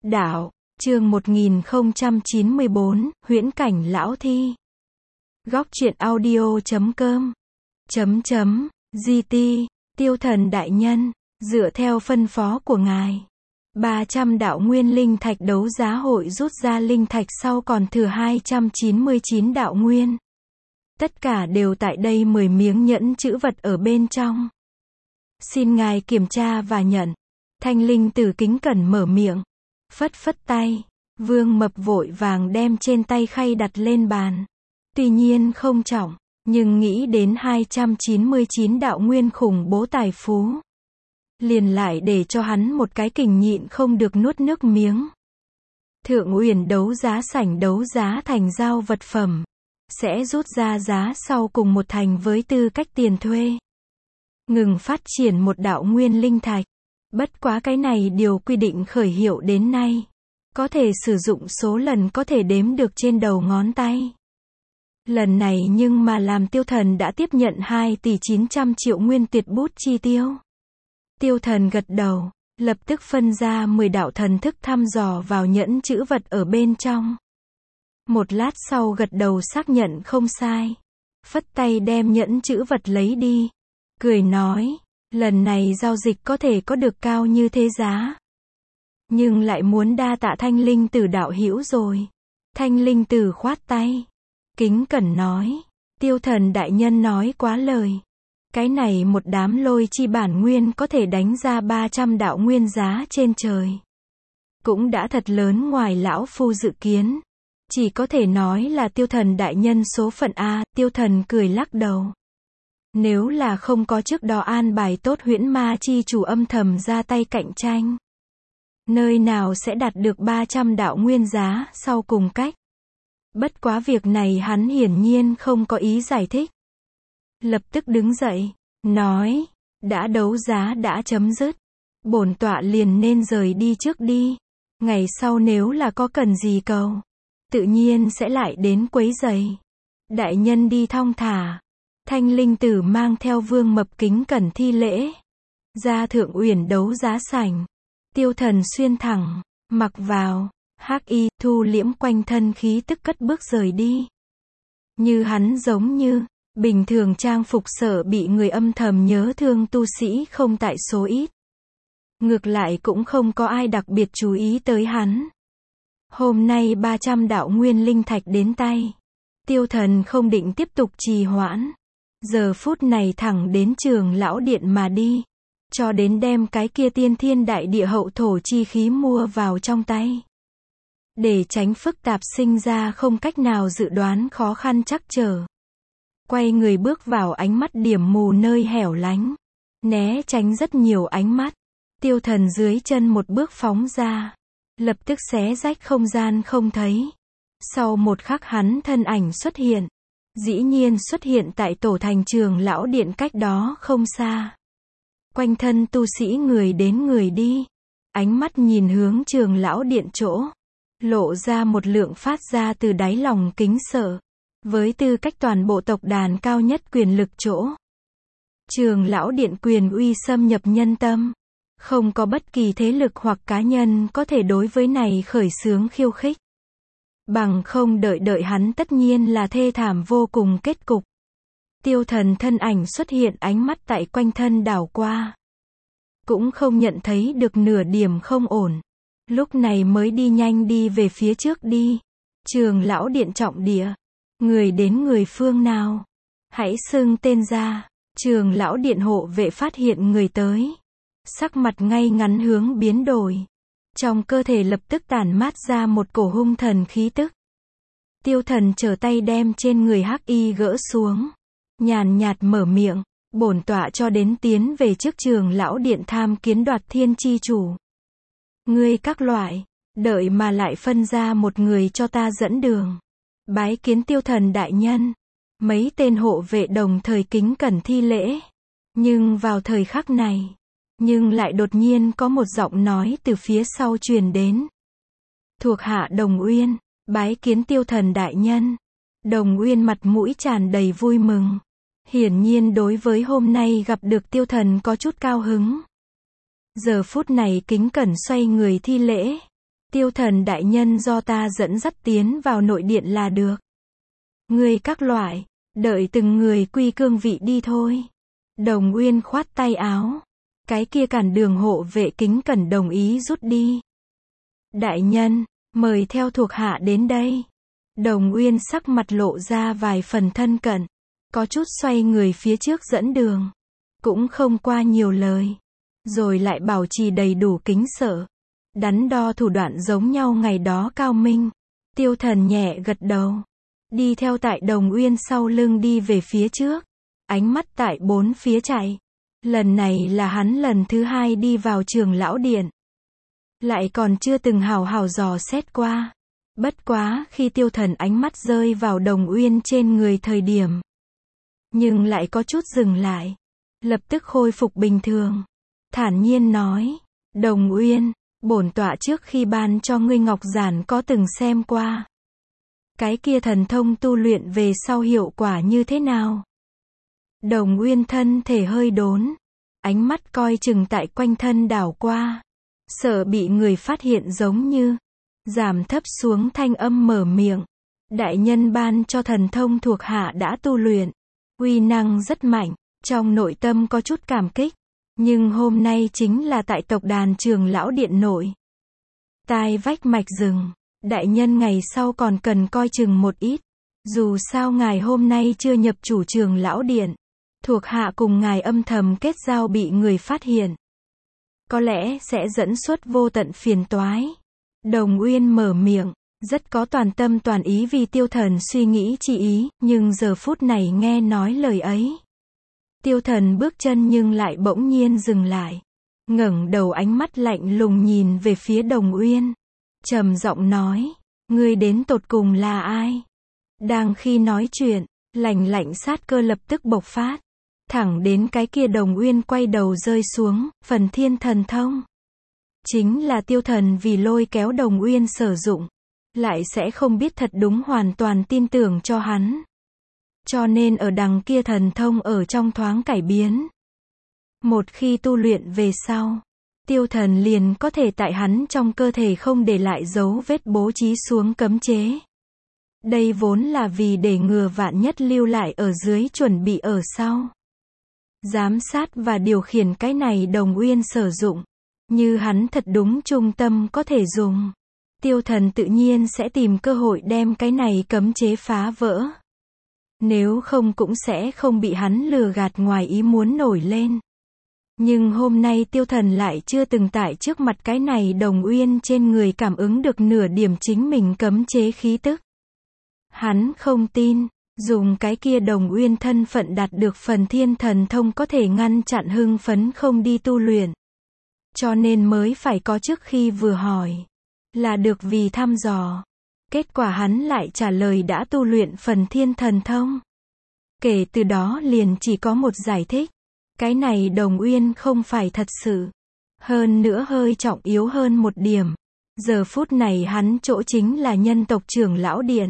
Đạo, chương 1094, huyễn cảnh lão thi. Góc truyện audio.com GT, Tiêu Thần đại nhân, dựa theo phân phó của ngài, 300 đạo nguyên linh thạch đấu giá hội rút ra linh thạch sau còn thừa 299 đạo nguyên. Tất cả đều tại đây 10 miếng nhẫn chữ vật ở bên trong. Xin ngài kiểm tra và nhận. Thanh linh tử kính cẩn mở miệng, phất phất tay. Vương Mập vội vàng đem trên tay khay đặt lên bàn. Tuy nhiên không trọng, nhưng nghĩ đến 299 đạo nguyên khủng bố tài phú, liền lại để cho hắn một cái kình nhịn không được nuốt nước miếng. Thượng Uyển đấu giá sảnh đấu giá thành giao vật phẩm, sẽ rút ra giá sau cùng một thành với tư cách tiền thuê. Ngừng phát triển một đạo nguyên linh thạch. Bất quá cái này điều quy định khởi hiệu đến nay, có thể sử dụng số lần có thể đếm được trên đầu ngón tay. Lần này nhưng mà làm Tiêu Thần đã tiếp nhận 2 tỷ 900 triệu nguyên tuyệt bút chi tiêu. Tiêu Thần gật đầu, lập tức phân ra 10 đạo thần thức thăm dò vào nhẫn chữ vật ở bên trong. Một lát sau gật đầu xác nhận không sai, phất tay đem nhẫn chữ vật lấy đi, cười nói, lần này giao dịch có thể có được cao như thế giá, nhưng lại muốn đa tạ Thanh linh tử đạo hữu rồi. Thanh linh tử khoát tay, kính cẩn nói, Tiêu Thần đại nhân nói quá lời. Cái này một đám lôi chi bản nguyên có thể đánh ra 300 đạo nguyên giá trên trời, cũng đã thật lớn ngoài lão phu dự kiến. Chỉ có thể nói là Tiêu Thần đại nhân số phận a. Tiêu Thần cười lắc đầu. Nếu là không có trước đó an bài tốt huyễn ma chi chủ âm thầm ra tay cạnh tranh, nơi nào sẽ đạt được 300 đạo nguyên giá sau cùng cách. Bất quá việc này hắn hiển nhiên không có ý giải thích. Lập tức đứng dậy, nói, đã đấu giá đã chấm dứt, bổn tọa liền nên rời đi trước đi. Ngày sau nếu là có cần gì cầu, tự nhiên sẽ lại đến quấy rầy. Đại nhân đi thong thả. Thanh linh tử mang theo Vương Mập kính cẩn thi lễ, ra Thượng Uyển đấu giá sảnh. Tiêu Thần xuyên thẳng, mặc vào hắc y, thu liễm quanh thân khí tức cất bước rời đi. Như hắn giống như bình thường trang phục sợ bị người âm thầm nhớ thương tu sĩ không tại số ít. Ngược lại cũng không có ai đặc biệt chú ý tới hắn. Hôm nay 300 đạo nguyên linh thạch đến tay, Tiêu Thần không định tiếp tục trì hoãn. Giờ phút này thẳng đến Trường Lão Điện mà đi, cho đến đem cái kia tiên thiên đại địa hậu thổ chi khí mua vào trong tay. Để tránh phức tạp sinh ra không cách nào dự đoán khó khăn trắc trở. Quay người bước vào ánh mắt điểm mù nơi hẻo lánh, né tránh rất nhiều ánh mắt. Tiêu Thần dưới chân một bước phóng ra, lập tức xé rách không gian không thấy. Sau một khắc hắn thân ảnh xuất hiện, dĩ nhiên xuất hiện tại tổ thành Trường Lão Điện cách đó không xa. Quanh thân tu sĩ người đến người đi, ánh mắt nhìn hướng Trường Lão Điện chỗ, lộ ra một lượng phát ra từ đáy lòng kính sợ. Với tư cách toàn bộ tộc đàn cao nhất quyền lực chỗ, Trường Lão Điện quyền uy xâm nhập nhân tâm. Không có bất kỳ thế lực hoặc cá nhân có thể đối với này khởi xướng khiêu khích. Bằng không đợi hắn tất nhiên là thê thảm vô cùng kết cục. Tiêu Thần thân ảnh xuất hiện, ánh mắt tại quanh thân đảo qua, cũng không nhận thấy được nửa điểm không ổn. Lúc này mới đi nhanh đi về phía trước đi. Trường Lão Điện trọng địa, người đến người phương nào, hãy xưng tên ra. Trường Lão Điện hộ vệ phát hiện người tới, sắc mặt ngay ngắn hướng biến đổi, trong cơ thể lập tức tản mát ra một cổ hung thần khí tức. Tiêu Thần trở tay đem trên người hắc y gỡ xuống, nhàn nhạt mở miệng, bổn tọa cho đến tiến về trước Trường Lão Điện tham kiến Đoạt Thiên chi chủ. Ngươi các loại, đợi mà lại phân ra một người cho ta dẫn đường. Bái kiến Tiêu Thần đại nhân. Mấy tên hộ vệ đồng thời kính cẩn thi lễ. Nhưng vào thời khắc này, nhưng lại đột nhiên có một giọng nói từ phía sau truyền đến. Thuộc hạ Đồng Uyên, bái kiến Tiêu Thần đại nhân. Đồng Uyên mặt mũi tràn đầy vui mừng. Hiển nhiên đối với hôm nay gặp được Tiêu Thần có chút cao hứng. Giờ phút này kính cẩn xoay người thi lễ. Tiêu Thần đại nhân do ta dẫn dắt tiến vào nội điện là được. Ngươi các loại, đợi từng người quy cương vị đi thôi. Đồng Uyên khoát tay áo. Cái kia cản đường hộ vệ kính cẩn đồng ý rút đi. Đại nhân, mời theo thuộc hạ đến đây. Đồng Uyên sắc mặt lộ ra vài phần thân cận. Có chút xoay người phía trước dẫn đường. Cũng không qua nhiều lời. Rồi lại bảo trì đầy đủ kính sợ. Đắn đo thủ đoạn giống nhau ngày đó cao minh. Tiêu Thần nhẹ gật đầu. Đi theo tại Đồng Uyên sau lưng đi về phía trước. Ánh mắt tại bốn phía chạy. Lần này là hắn lần thứ hai đi vào Trường Lão Điện. Lại còn chưa từng hào hào dò xét qua. Bất quá khi Tiêu Thần ánh mắt rơi vào Đồng Uyên trên người thời điểm. Nhưng lại có chút dừng lại. Lập tức khôi phục bình thường. Thản nhiên nói. Đồng Uyên, bổn tọa trước khi ban cho ngươi ngọc giản có từng xem qua. Cái kia thần thông tu luyện về sau hiệu quả như thế nào? Đồng Uyên thân thể hơi đốn. Ánh mắt coi chừng tại quanh thân đảo qua. Sợ bị người phát hiện giống như. Giảm thấp xuống thanh âm mở miệng. Đại nhân ban cho thần thông thuộc hạ đã tu luyện. Uy năng rất mạnh. Trong nội tâm có chút cảm kích. Nhưng hôm nay chính là tại tộc đàn Trường Lão Điện nội. Tai vách mạch rừng. Đại nhân ngày sau còn cần coi chừng một ít. Dù sao ngài hôm nay chưa nhập chủ Trường Lão Điện. Thuộc hạ cùng ngài âm thầm kết giao bị người phát hiện. Có lẽ sẽ dẫn xuất vô tận phiền toái. Đồng Uyên mở miệng. Rất có toàn tâm toàn ý vì Tiêu Thần suy nghĩ chi ý. Nhưng giờ phút này nghe nói lời ấy. Tiêu Thần bước chân nhưng lại bỗng nhiên dừng lại. Ngẩng đầu ánh mắt lạnh lùng nhìn về phía Đồng Uyên. Trầm giọng nói. Ngươi đến tột cùng là ai? Đang khi nói chuyện, lạnh lạnh sát cơ lập tức bộc phát. Thẳng đến cái kia Đồng Uyên quay đầu rơi xuống, phần thiên thần thông. Chính là Tiêu Thần vì lôi kéo Đồng Uyên sử dụng. Lại sẽ không biết thật đúng hoàn toàn tin tưởng cho hắn. Cho nên ở đằng kia thần thông ở trong thoáng cải biến. Một khi tu luyện về sau, Tiêu Thần liền có thể tại hắn trong cơ thể không để lại dấu vết bố trí xuống cấm chế. Đây vốn là vì để ngừa vạn nhất lưu lại ở dưới chuẩn bị ở sau. Giám sát và điều khiển cái này Đồng Uyên sử dụng. Như hắn thật đúng trung tâm có thể dùng. Tiêu Thần tự nhiên sẽ tìm cơ hội đem cái này cấm chế phá vỡ. Nếu không cũng sẽ không bị hắn lừa gạt ngoài ý muốn nổi lên. Nhưng hôm nay Tiêu Thần lại chưa từng tại trước mặt cái này Đồng Uyên trên người cảm ứng được nửa điểm chính mình cấm chế khí tức. Hắn không tin, dùng cái kia Đồng Uyên thân phận đạt được phần thiên thần thông có thể ngăn chặn hưng phấn không đi tu luyện. Cho nên mới phải có trước khi vừa hỏi. Là được vì thăm dò. Kết quả hắn lại trả lời đã tu luyện phần thiên thần thông. Kể từ đó liền chỉ có một giải thích. Cái này Đồng Uyên không phải thật sự. Hơn nữa hơi trọng yếu hơn một điểm. Giờ phút này hắn chỗ chính là nhân tộc Trưởng Lão Điện.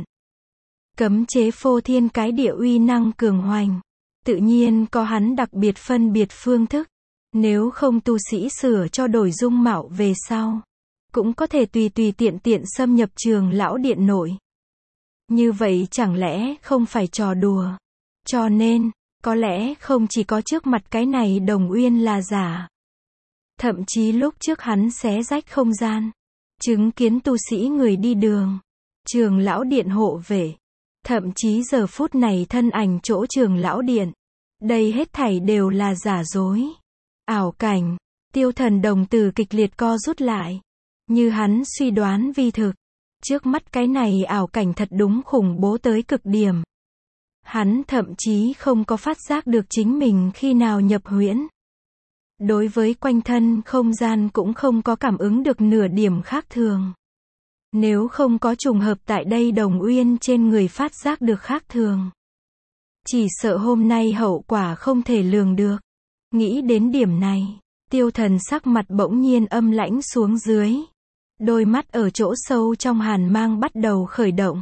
Cấm chế phô thiên cái địa uy năng cường hoành. Tự nhiên có hắn đặc biệt phân biệt phương thức. Nếu không tu sĩ sửa cho đổi dung mạo về sau. Cũng có thể tùy tiện xâm nhập Trường Lão Điện nội. Như vậy chẳng lẽ không phải trò đùa. Cho nên, có lẽ không chỉ có trước mặt cái này Đồng Uyên là giả. Thậm chí lúc trước hắn xé rách không gian. Chứng kiến tu sĩ người đi đường. Trường Lão Điện hộ vệ. Thậm chí giờ phút này thân ảnh chỗ Trường Lão Điện. Đây hết thảy đều là giả dối. Ảo cảnh. Tiêu Thần đồng tử kịch liệt co rút lại. Như hắn suy đoán vi thực. Trước mắt cái này ảo cảnh thật đúng khủng bố tới cực điểm. Hắn thậm chí không có phát giác được chính mình khi nào nhập huyễn. Đối với quanh thân không gian cũng không có cảm ứng được nửa điểm khác thường. Nếu không có trùng hợp tại đây Đồng Uyên trên người phát giác được khác thường. Chỉ sợ hôm nay hậu quả không thể lường được. Nghĩ đến điểm này, Tiêu Thần sắc mặt bỗng nhiên âm lãnh xuống dưới. Đôi mắt ở chỗ sâu trong hàn mang bắt đầu khởi động.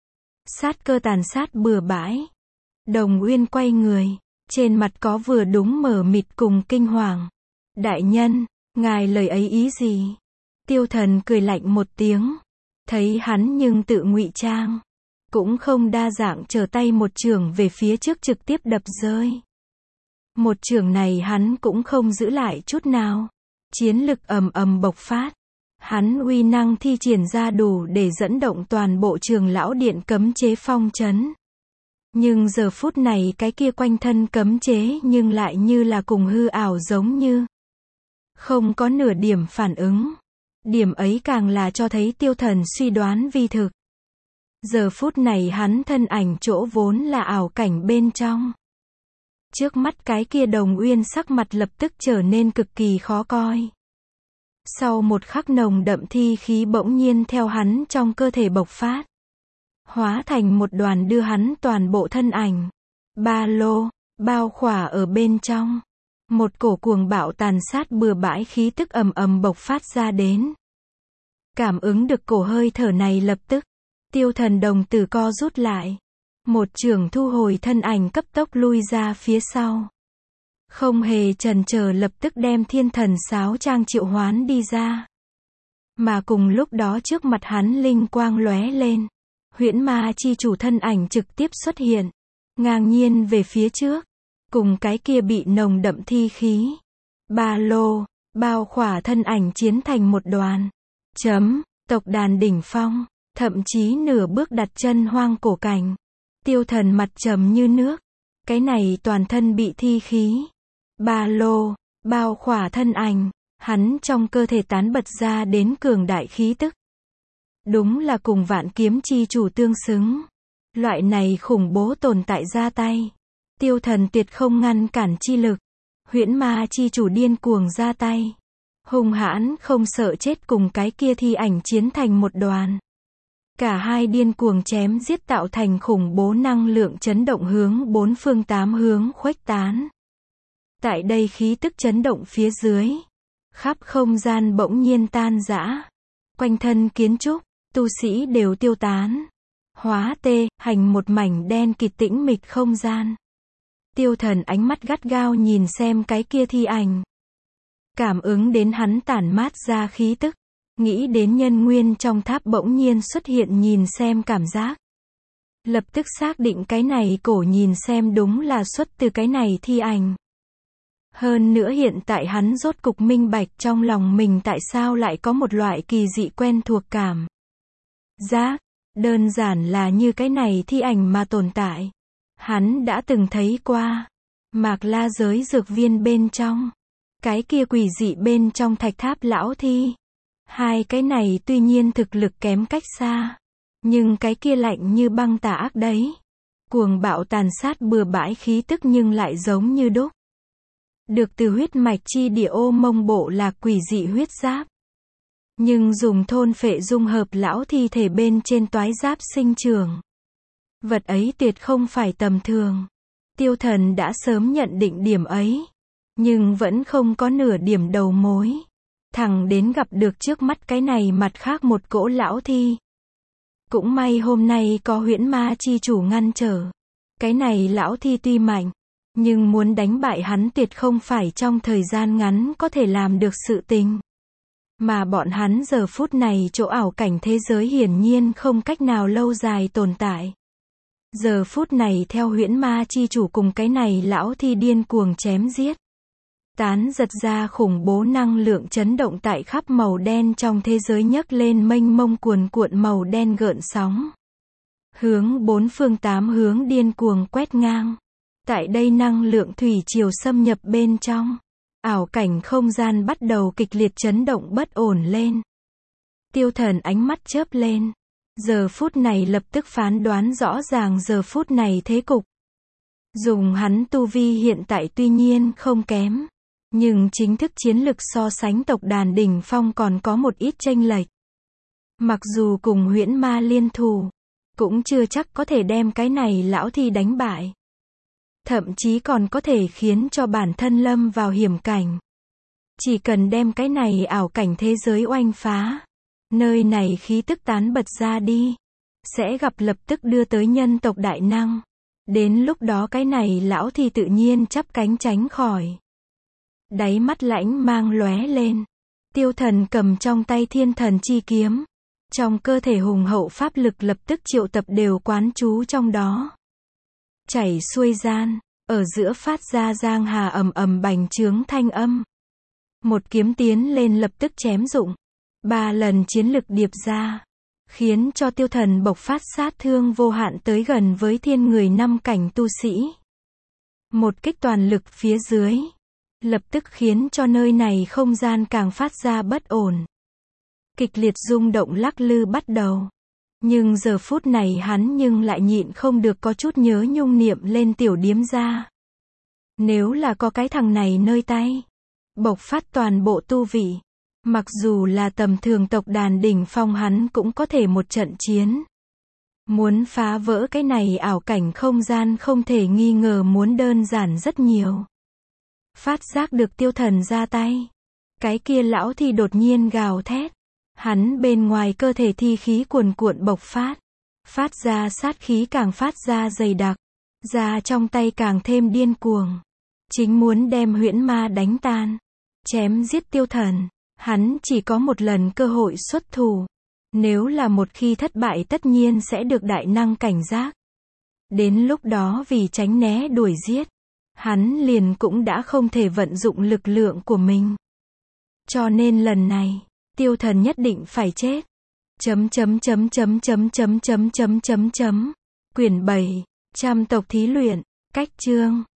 Sát cơ tàn sát bừa bãi. Đồng Uyên quay người. Trên mặt có vừa đúng mờ mịt cùng kinh hoàng. Đại nhân, ngài lời ấy ý gì? Tiêu Thần cười lạnh một tiếng. Thấy hắn nhưng tự ngụy trang. Cũng không đa dạng trở tay một chưởng về phía trước trực tiếp đập rơi. Một chưởng này hắn cũng không giữ lại chút nào. Chiến lực ầm ầm bộc phát. Hắn uy năng thi triển ra đủ để dẫn động toàn bộ Trường Lão Điện cấm chế phong trấn. Nhưng giờ phút này cái kia quanh thân cấm chế nhưng lại như là cùng hư ảo giống như. Không có nửa điểm phản ứng. Điểm ấy càng là cho thấy Tiêu Thần suy đoán vi thực. Giờ phút này hắn thân ảnh chỗ vốn là ảo cảnh bên trong. Trước mắt cái kia Đồng Uyên sắc mặt lập tức trở nên cực kỳ khó coi. Sau một khắc nồng đậm thi khí bỗng nhiên theo hắn trong cơ thể bộc phát. Hóa thành một đoàn đưa hắn toàn bộ thân ảnh. Ba lô, bao khỏa ở bên trong. Một cổ cuồng bạo tàn sát bừa bãi khí tức ầm ầm bộc phát ra đến. Cảm ứng được cổ hơi thở này lập tức. Tiêu Thần đồng tử co rút lại. Một chưởng thu hồi thân ảnh cấp tốc lui ra phía sau. Không hề chần chờ lập tức đem Thiên Thần Sáo Trang triệu hoán đi ra. Mà cùng lúc đó trước mặt hắn linh quang lóe lên. Huyễn Ma chi chủ thân ảnh trực tiếp xuất hiện. Ngang nhiên về phía trước. Cùng cái kia bị nồng đậm thi khí. Ba lô, bao khỏa thân ảnh chiến thành một đoàn. Tộc đàn đỉnh phong. Thậm chí nửa bước đặt chân hoang cổ cảnh. Tiêu Thần mặt trầm như nước. Cái này toàn thân bị thi khí. Ba lô, bao khỏa thân ảnh. Hắn trong cơ thể tán bật ra đến cường đại khí tức. Đúng là cùng Vạn Kiếm chi chủ tương xứng. Loại này khủng bố tồn tại ra tay. Tiêu Thần tuyệt không ngăn cản chi lực. Huyễn Ma chi chủ điên cuồng ra tay. Hung hãn không sợ chết cùng cái kia thi ảnh chiến thành một đoàn. Cả hai điên cuồng chém giết tạo thành khủng bố năng lượng chấn động hướng bốn phương tám hướng khuếch tán. Tại đây khí tức chấn động phía dưới. Khắp không gian bỗng nhiên tan rã. Quanh thân kiến trúc, tu sĩ đều tiêu tán. Hóa thành một mảnh đen kịt tĩnh mịch không gian. Tiêu Thần ánh mắt gắt gao nhìn xem cái kia thi ảnh. Cảm ứng đến hắn tản mát ra khí tức. Nghĩ đến nhân nguyên trong tháp bỗng nhiên xuất hiện nhìn xem cảm giác. Lập tức xác định cái này cổ nhìn xem đúng là xuất từ cái này thi ảnh. Hơn nữa hiện tại hắn rốt cục minh bạch trong lòng mình tại sao lại có một loại kỳ dị quen thuộc cảm giác. Đơn giản là như cái này thi ảnh mà tồn tại. Hắn đã từng thấy qua. Mạc La giới dược viên bên trong. Cái kia quỷ dị bên trong thạch tháp lão thi. Hai cái này tuy nhiên thực lực kém cách xa. Nhưng cái kia lạnh như băng tà ác đấy. Cuồng bạo tàn sát bừa bãi khí tức nhưng lại giống như đúc. Được từ huyết mạch chi địa ô mông bộ là quỷ dị huyết giáp. Nhưng dùng thôn phệ dung hợp lão thi thể bên trên toái giáp sinh trưởng. Vật ấy tuyệt không phải tầm thường. Tiêu Thần đã sớm nhận định điểm ấy. Nhưng vẫn không có nửa điểm đầu mối. Thẳng đến gặp được trước mắt cái này mặt khác một cỗ lão thi. Cũng may hôm nay có Huyễn Ma chi chủ ngăn trở. Cái này lão thi tuy mạnh. Nhưng muốn đánh bại hắn tuyệt không phải trong thời gian ngắn có thể làm được sự tình. Mà bọn hắn giờ phút này chỗ ảo cảnh thế giới hiển nhiên không cách nào lâu dài tồn tại. Giờ phút này theo Huyễn Ma chi chủ cùng cái này lão thi điên cuồng chém giết. Tán giật ra khủng bố năng lượng chấn động tại khắp màu đen trong thế giới nhấc lên mênh mông cuồn cuộn màu đen gợn sóng. Hướng bốn phương tám hướng điên cuồng quét ngang. Tại đây năng lượng thủy triều xâm nhập bên trong. Ảo cảnh không gian bắt đầu kịch liệt chấn động bất ổn lên. Tiêu Thần ánh mắt chớp lên. Giờ phút này lập tức phán đoán rõ ràng giờ phút này thế cục. Dùng hắn tu vi hiện tại tuy nhiên không kém. Nhưng chính thức chiến lực so sánh tộc đàn đỉnh phong còn có một ít chênh lệch. Mặc dù cùng Huyễn Ma liên thủ. Cũng chưa chắc có thể đem cái này lão thi đánh bại. Thậm chí còn có thể khiến cho bản thân lâm vào hiểm cảnh. Chỉ cần đem cái này ảo cảnh thế giới oanh phá. Nơi này khí tức tán bật ra đi. Sẽ gặp lập tức đưa tới nhân tộc đại năng. Đến lúc đó cái này lão thì tự nhiên chắp cánh tránh khỏi. Đáy mắt lãnh mang lóe lên. Tiêu Thần cầm trong tay Thiên Thần chi kiếm. Trong cơ thể hùng hậu pháp lực lập tức triệu tập đều quán trú trong đó. Chảy xuôi gian, ở giữa phát ra giang hà ầm ầm bành trướng thanh âm. Một kiếm tiến lên lập tức chém dụng. 3 lần chiến lực điệp ra, khiến cho Tiêu Thần bộc phát sát thương vô hạn tới gần với thiên người 5 cảnh tu sĩ. Một kích toàn lực phía dưới, lập tức khiến cho nơi này không gian càng phát ra bất ổn. Kịch liệt rung động lắc lư bắt đầu. Nhưng giờ phút này hắn nhưng lại nhịn không được có chút nhớ nhung niệm lên tiểu điếm ra. Nếu là có cái thằng này nơi tay, bộc phát toàn bộ tu vị, mặc dù là tầm thường tộc đàn đỉnh phong hắn cũng có thể một trận chiến. Muốn phá vỡ cái này ảo cảnh không gian không thể nghi ngờ muốn đơn giản rất nhiều. Phát giác được Tiêu Thần ra tay, cái kia lão thì đột nhiên gào thét. Hắn bên ngoài cơ thể thi khí cuồn cuộn bộc phát ra sát khí càng phát ra dày đặc, ra trong tay càng thêm điên cuồng. Chính muốn đem huyễn ma đánh tan, chém giết Tiêu Thần. Hắn chỉ có một lần cơ hội xuất thủ. Nếu là một khi thất bại tất nhiên sẽ được đại năng cảnh giác. Đến lúc đó vì tránh né đuổi giết, hắn liền cũng đã không thể vận dụng lực lượng của mình. Cho nên lần này, Tiêu Thần nhất định phải chết. Quyển 7, Trăm tộc thí luyện, cách chương